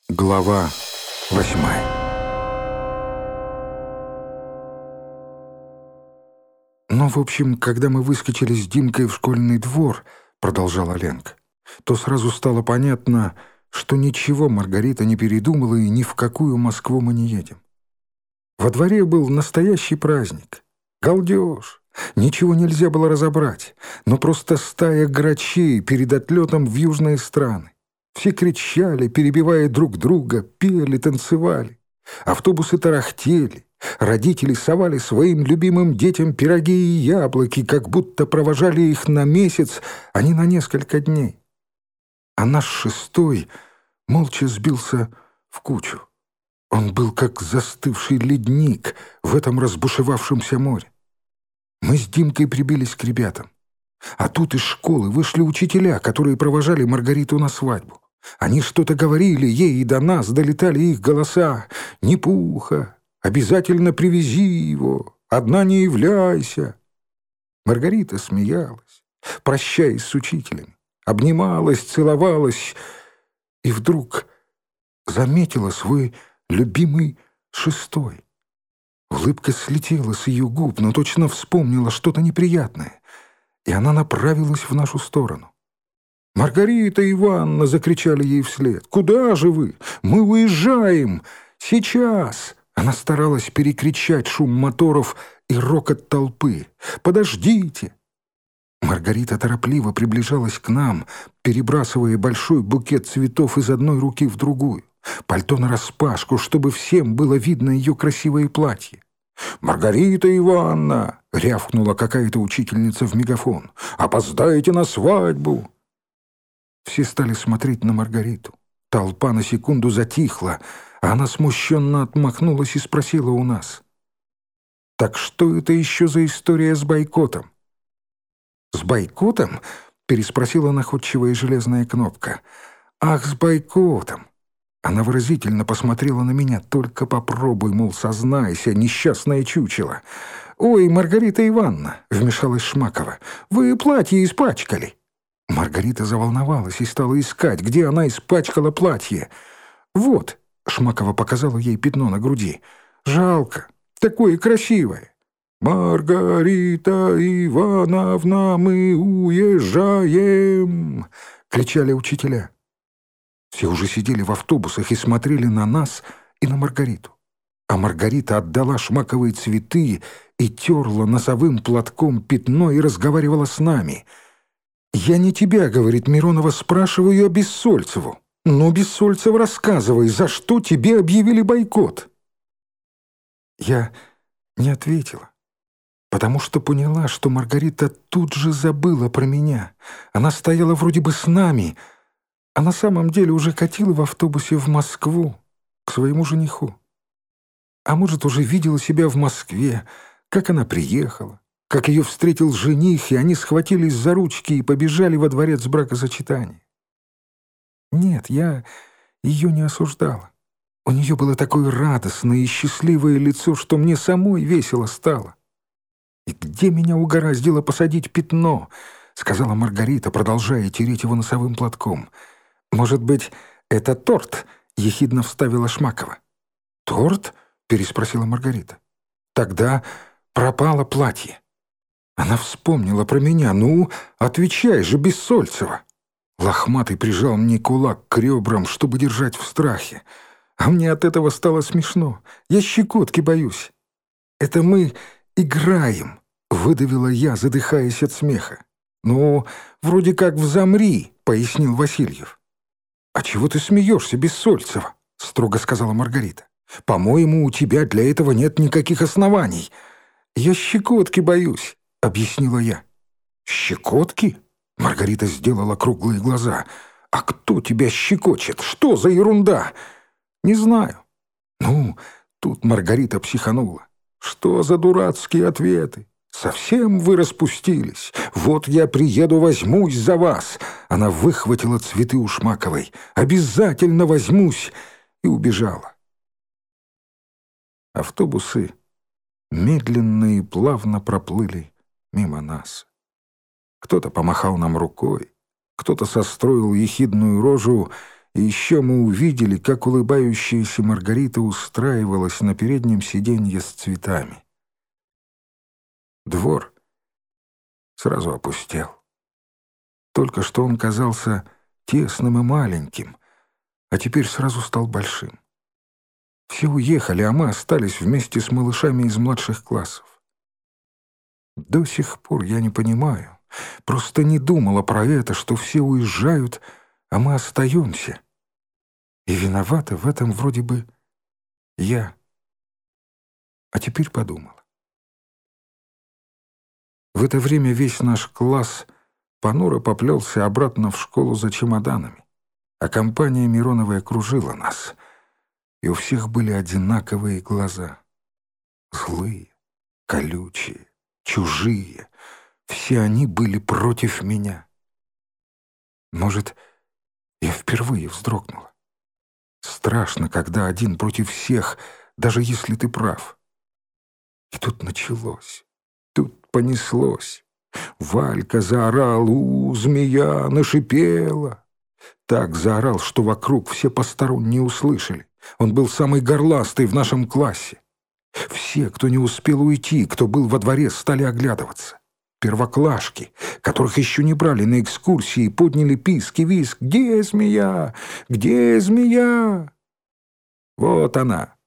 Глава 8. «Ну, в общем, когда мы выскочили с Димкой в школьный двор, — продолжала Ленка, — то сразу стало понятно, что ничего Маргарита не передумала и ни в какую Москву мы не едем. Во дворе был настоящий праздник, галдеж, ничего нельзя было разобрать, но просто стая грачей перед отлетом в южные страны. Все кричали, перебивая друг друга, пели, танцевали. Автобусы тарахтели. Родители совали своим любимым детям пироги и яблоки, как будто провожали их на месяц, а не на несколько дней. А наш шестой молча сбился в кучу. Он был как застывший ледник в этом разбушевавшемся море. Мы с Димкой прибились к ребятам. А тут из школы вышли учителя, которые провожали Маргариту на свадьбу. Они что-то говорили ей, и до нас долетали их голоса. «Не пуха! Обязательно привези его! Одна не являйся!» Маргарита смеялась, прощаясь с учителем, обнималась, целовалась и вдруг заметила свой любимый шестой. Улыбка слетела с ее губ, но точно вспомнила что-то неприятное, и она направилась в нашу сторону. «Маргарита Ивановна!» — закричали ей вслед. «Куда же вы? Мы уезжаем! Сейчас!» Она старалась перекричать шум моторов и рокот толпы. «Подождите!» Маргарита торопливо приближалась к нам, перебрасывая большой букет цветов из одной руки в другую. Пальто нараспашку, чтобы всем было видно ее красивое платье. «Маргарита Ивановна!» — рявкнула какая-то учительница в мегафон. «Опоздаете на свадьбу!» Все стали смотреть на Маргариту. Толпа на секунду затихла, а она смущенно отмахнулась и спросила у нас: «Так что это еще за история с бойкотом?» «С бойкотом?» — переспросила находчивая железная кнопка. «Ах, с бойкотом!» Она выразительно посмотрела на меня. «Только попробуй, мол, сознайся, несчастное чучело!» «Ой, Маргарита Ивановна!» — вмешалась Шмакова. «Вы платье испачкали!» Маргарита заволновалась и стала искать, где она испачкала платье. «Вот!» — Шмакова показала ей пятно на груди. «Жалко! Такое красивое!» «Маргарита Ивановна, мы уезжаем!» — кричали учителя. Все уже сидели в автобусах и смотрели на нас и на Маргариту. А Маргарита отдала Шмаковой цветы и терла носовым платком пятно и разговаривала с нами. «Я не тебя, — говорит Миронова, — спрашиваю, а Бессольцеву. Ну, Бессольцев, рассказывай, за что тебе объявили бойкот?» Я не ответила, потому что поняла, что Маргарита тут же забыла про меня. Она стояла вроде бы с нами, а на самом деле уже катила в автобусе в Москву к своему жениху. А может, уже видела себя в Москве, как она приехала, как ее встретил жених, и они схватились за ручки и побежали во дворец бракосочетания. Нет, я ее не осуждала. У нее было такое радостное и счастливое лицо, что мне самой весело стало. «И где меня угораздило посадить пятно?» — сказала Маргарита, продолжая тереть его носовым платком. «Может быть, это торт?» — ехидно вставила Шмакова. «Торт?» — переспросила Маргарита. «Тогда пропало платье». Она вспомнила про меня. «Ну, отвечай же, Бессольцева!» Лохматый прижал мне кулак к ребрам, чтобы держать в страхе. А мне от этого стало смешно. Я щекотки боюсь. «Это мы играем», — выдавила я, задыхаясь от смеха. «Ну, вроде как в «Замри», — пояснил Васильев. «А чего ты смеешься, Бессольцева?» — строго сказала Маргарита. «По-моему, у тебя для этого нет никаких оснований». «Я щекотки боюсь», — объяснила я. «Щекотки?» — Маргарита сделала круглые глаза. «А кто тебя щекочет? Что за ерунда?» «Не знаю». «Ну, тут Маргарита психанула. Что за дурацкие ответы? Совсем вы распустились? Вот я приеду, возьмусь за вас». Она выхватила цветы у Шмаковой. «Обязательно возьмусь!» и убежала. Автобусы медленно и плавно проплыли мимо нас. Кто-то помахал нам рукой, кто-то состроил ехидную рожу И еще мы увидели, как улыбающаяся Маргарита устраивалась на переднем сиденье с цветами. Двор сразу опустел. Только что он казался тесным и маленьким, а теперь сразу стал большим. Все уехали, а мы остались вместе с малышами из младших классов. До сих пор я не понимаю, просто не думала про это, что все уезжают, а мы остаемся. И виновата в этом вроде бы я. А теперь подумала. В это время весь наш класс понуро поплелся обратно в школу за чемоданами, а компания Мироновой окружила нас, и у всех были одинаковые глаза. Злые, колючие, чужие. Все они были против меня. Может, я впервые вздрогнула. Страшно, когда один против всех, даже если ты прав. И тут началось. Тут понеслось. Валька заорал: змея нашипела!» Так заорал, что вокруг все посторонние услышали. Он был самый горластый в нашем классе. Все, кто не успел уйти, кто был во дворе, стали оглядываться. Первоклашки, которых еще не брали на экскурсии, подняли писк и визг: «Где змея? Где змея?» Вот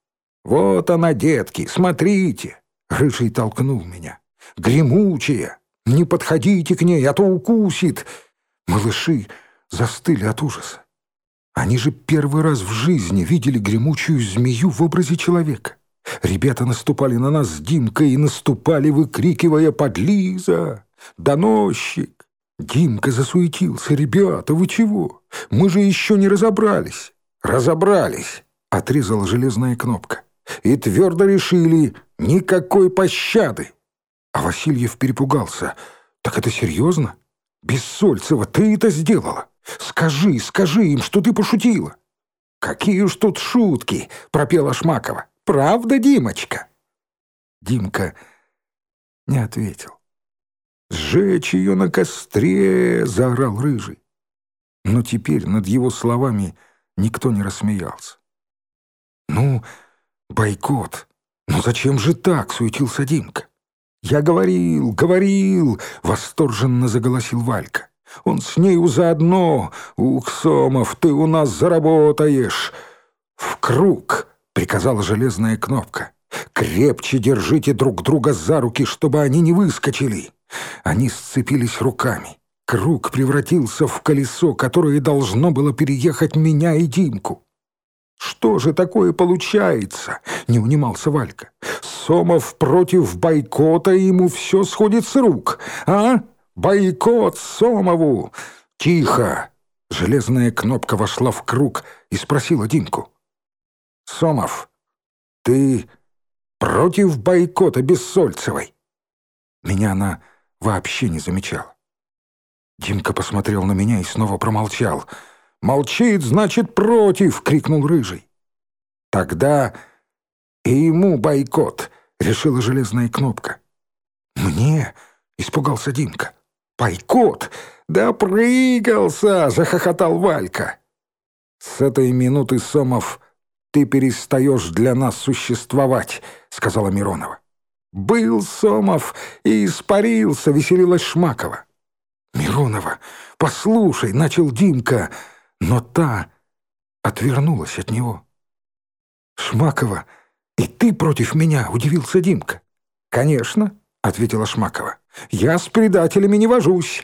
она, детки, смотрите!» Рыжий толкнул меня. «Гремучая! Не подходите к ней, а то укусит!» Малыши застыли от ужаса. Они же первый раз в жизни видели гремучую змею в образе человека. Ребята наступали на нас с Димкой и наступали, выкрикивая: «Подлиза! Доносчик!» Димка засуетился: «Ребята, вы чего? Мы же еще не разобрались!» «Разобрались!» — отрезала железная кнопка. «И твердо решили: никакой пощады!» А Васильев перепугался. «Так это серьезно? Бессольцева, ты это сделала? Скажи им, что ты пошутила!» «Какие уж тут шутки!» — пропела Шмакова. «Правда, Димочка?» Димка не ответил. «Сжечь ее на костре!» — заорал Рыжий. Но теперь над его словами никто не рассмеялся. «Ну, бойкот! Но зачем же так?» — суетился Димка. «Я говорил!» — восторженно заголосил Валька. «Он с нею заодно! Ух, Сомов, ты у нас заработаешь!» «В круг!» — приказала железная кнопка. «Крепче держите друг друга за руки, чтобы они не выскочили!» Они сцепились руками. Круг превратился в колесо, которое должно было переехать меня и Димку. «Что же такое получается?» — не унимался Валька. «Сомов против бойкота, и ему все сходит с рук. А? Бойкот Сомову!» «Тихо!» — железная кнопка вошла в круг и спросила Димку. «Сомов, ты против бойкота Бессольцевой?» Меня она вообще не замечала. Димка посмотрел на меня и снова промолчал. «Молчит, значит, против!» — крикнул Рыжий. «Тогда и ему бойкот!» — решила железная кнопка. «Мне?» — испугался Димка. «Бойкот? Да прыгался!» — захохотал Валька. «С этой минуты, Сомов, ты перестаешь для нас существовать», — сказала Миронова. «Был Сомов и испарился», — веселилась Шмакова. «Миронова, послушай», — начал Димка, но та отвернулась от него. «Шмакова, и ты против меня?» — удивился Димка. «Конечно», — ответила Шмакова. «Я с предателями не вожусь».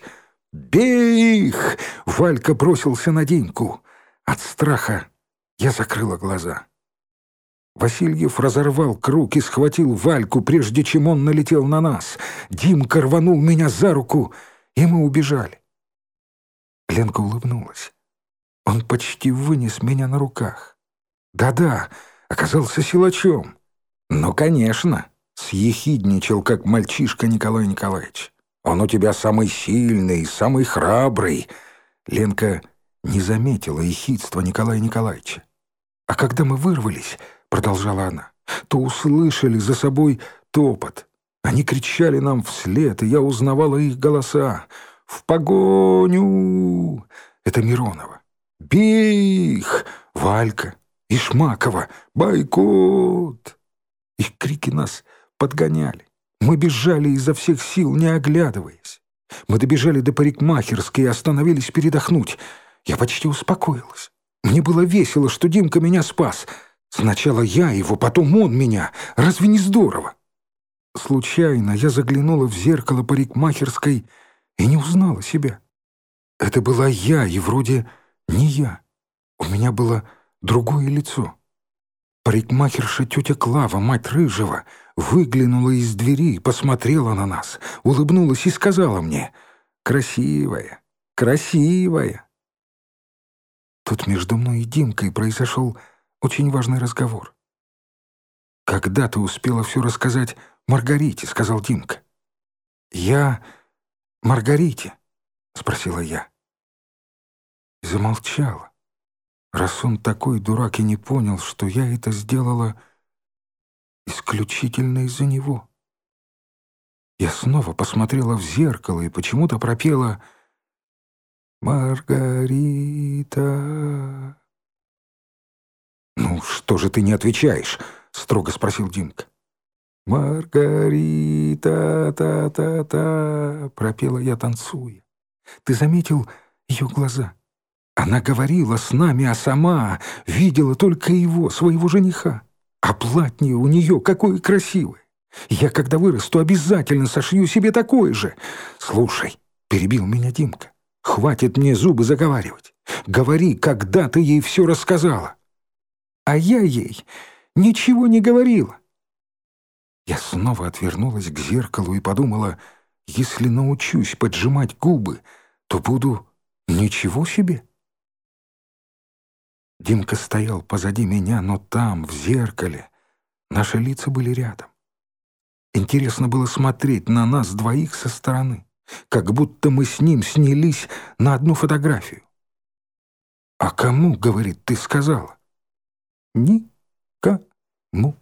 «Бей их!» — Валька бросился на Димку. От страха я закрыла глаза. Васильев разорвал круг и схватил Вальку, прежде чем он налетел на нас. Димка рванул меня за руку, и мы убежали. Ленка улыбнулась. Он почти вынес меня на руках. Да-да, оказался силачом. «Ну, конечно», — съехидничал, как мальчишка Николай Николаевич. «Он у тебя самый сильный, самый храбрый». Ленка не заметила ехидства Николая Николаевича. «А когда мы вырвались, — продолжала она, — то услышали за собой топот. Они кричали нам вслед, и я узнавала их голоса. «В погоню!» — это Миронова. «Бей их! Валька и Шмакова! Бойкот!» Их крики нас подгоняли. Мы бежали изо всех сил, не оглядываясь. Мы добежали до парикмахерской и остановились передохнуть. Я почти успокоилась. Мне было весело, что Димка меня спас. Сначала я его, потом он меня. Разве не здорово? Случайно я заглянула в зеркало парикмахерской и не узнала себя. Это была я, и вроде не я. У меня было другое лицо. Парикмахерша тетя Клава, мать Рыжего, выглянула из двери, посмотрела на нас, улыбнулась и сказала мне: «Красивая, красивая». Тут между мной и Димкой произошел очень важный разговор. «Когда ты успела все рассказать Маргарите?» — сказал Димка. «Я Маргарите?» — спросила я. И замолчала. Раз он такой дурак и не понял, что я это сделала исключительно из-за него. Я снова посмотрела в зеркало и почему-то пропела «Маргарита». «Ну, что же ты не отвечаешь?» — строго спросил Димка. «Маргарита, та-та-та», — пропела я, танцуя. «Ты заметил ее глаза? Она говорила с нами, а сама видела только его, своего жениха. А платье у нее какое красивое! Я, когда вырасту, обязательно сошью себе такое же. Слушай, — перебил меня Димка, — хватит мне зубы заговаривать. Говори, когда ты ей все рассказала». А я ей ничего не говорила. Я снова отвернулась к зеркалу и подумала, если научусь поджимать губы, то буду ничего себе. Димка стоял позади меня, но там, в зеркале, наши лица были рядом. Интересно было смотреть на нас двоих со стороны, как будто мы с ним снялись на одну фотографию. «А кому, — говорит, — ты сказала?» «Никому».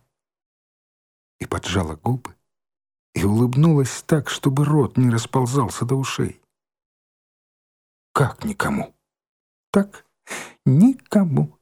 И поджала губы, и улыбнулась так, чтобы рот не расползался до ушей. «Как никому?» «Так, никому».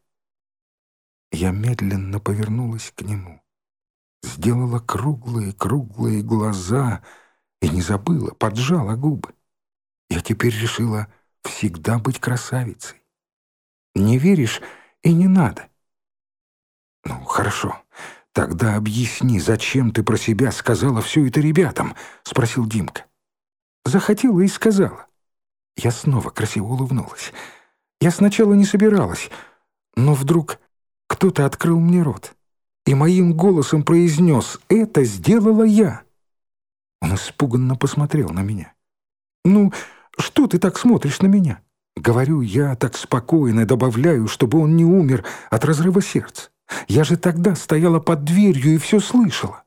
Я медленно повернулась к нему, сделала круглые глаза и не забыла, поджала губы. Я теперь решила всегда быть красавицей. Не веришь и не надо. «Ну, хорошо. Тогда объясни, зачем ты про себя сказала все это ребятам?» — спросил Димка. «Захотела и сказала». Я снова красиво улыбнулась. Я сначала не собиралась, но вдруг кто-то открыл мне рот и моим голосом произнес: «Это сделала я». Он испуганно посмотрел на меня. «Ну, что ты так смотришь на меня?» Говорю я так спокойно, добавляю, чтобы он не умер от разрыва сердца. Я же тогда стояла под дверью и все слышала.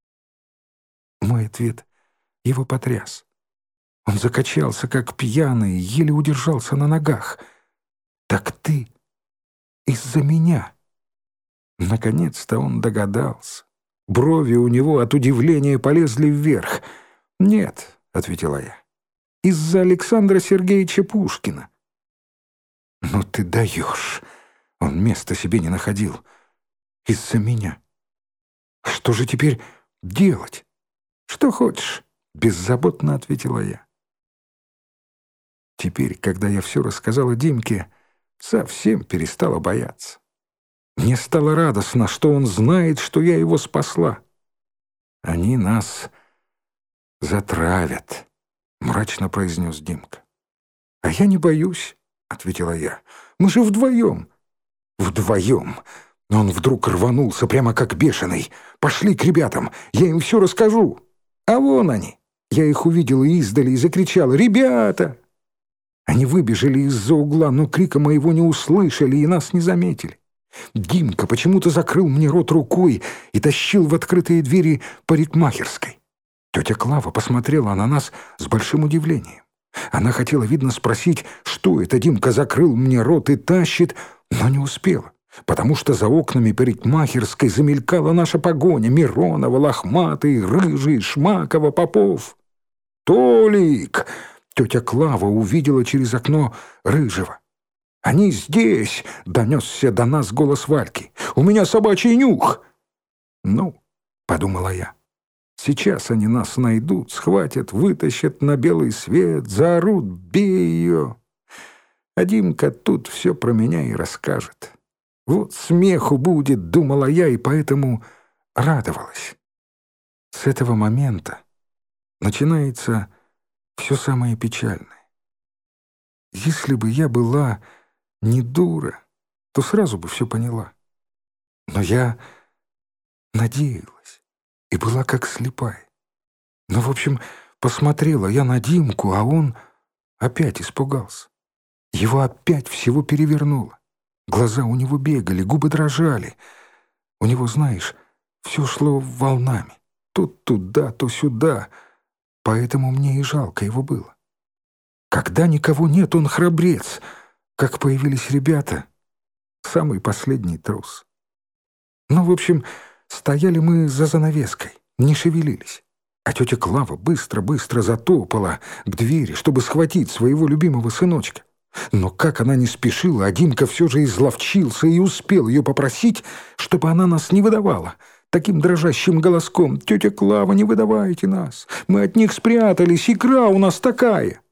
Мой ответ его потряс. Он закачался, как пьяный, еле удержался на ногах. «Так ты из-за меня?» Наконец-то он догадался. Брови у него от удивления полезли вверх. «Нет», — ответила я, — «из-за Александра Сергеевича Пушкина». «Ну ты даешь!» Он места себе не находил. «Из-за меня. Что же теперь делать?» «Что хочешь», — беззаботно ответила я. Теперь, когда я все рассказала Димке, совсем перестала бояться. Мне стало радостно, что он знает, что я его спасла. «Они нас затравят», — мрачно произнес Димка. «А я не боюсь», — ответила я. «Мы же вдвоем». «Вдвоем». Он вдруг рванулся прямо как бешеный. «Пошли к ребятам, я им все расскажу». А вон они. Я их увидела издали и закричала: «Ребята!» Они выбежали из-за угла, но крика моего не услышали и нас не заметили. Димка почему-то закрыл мне рот рукой и тащил в открытые двери парикмахерской. Тетя Клава посмотрела на нас с большим удивлением. Она хотела, видно, спросить, что это Димка закрыл мне рот и тащит, но не успела, потому что за окнами парикмахерской замелькала наша погоня: Миронова, Лохматый, Рыжий, Шмакова, Попов. «Толик!» — тетя Клава увидела через окно Рыжего. «Они здесь!» — донесся до нас голос Вальки. «У меня собачий нюх!» «Ну, — подумала я, — сейчас они нас найдут, схватят, вытащат на белый свет, заорут: «Бей ее!» А Димка тут все про меня и расскажет. Вот смеху будет, думала я, и поэтому радовалась. С этого момента начинается все самое печальное. Если бы я была не дура, то сразу бы все поняла. Но я надеялась и была как слепая. Ну, в общем, посмотрела я на Димку, а он опять испугался. Его опять всего перевернуло. Глаза у него бегали, губы дрожали. У него, знаешь, все шло волнами. То туда, то сюда. Поэтому мне и жалко его было. Когда никого нет, он храбрец. Как появились ребята, самый последний трус. Ну, в общем, стояли мы за занавеской, не шевелились. А тетя Клава быстро-быстро затопала к двери, чтобы схватить своего любимого сыночка. Но как она не спешила, а Димка все же изловчился и успел ее попросить, чтобы она нас не выдавала. Таким дрожащим голоском: «Тетя Клава, не выдавайте нас! Мы от них спрятались, икра у нас такая!»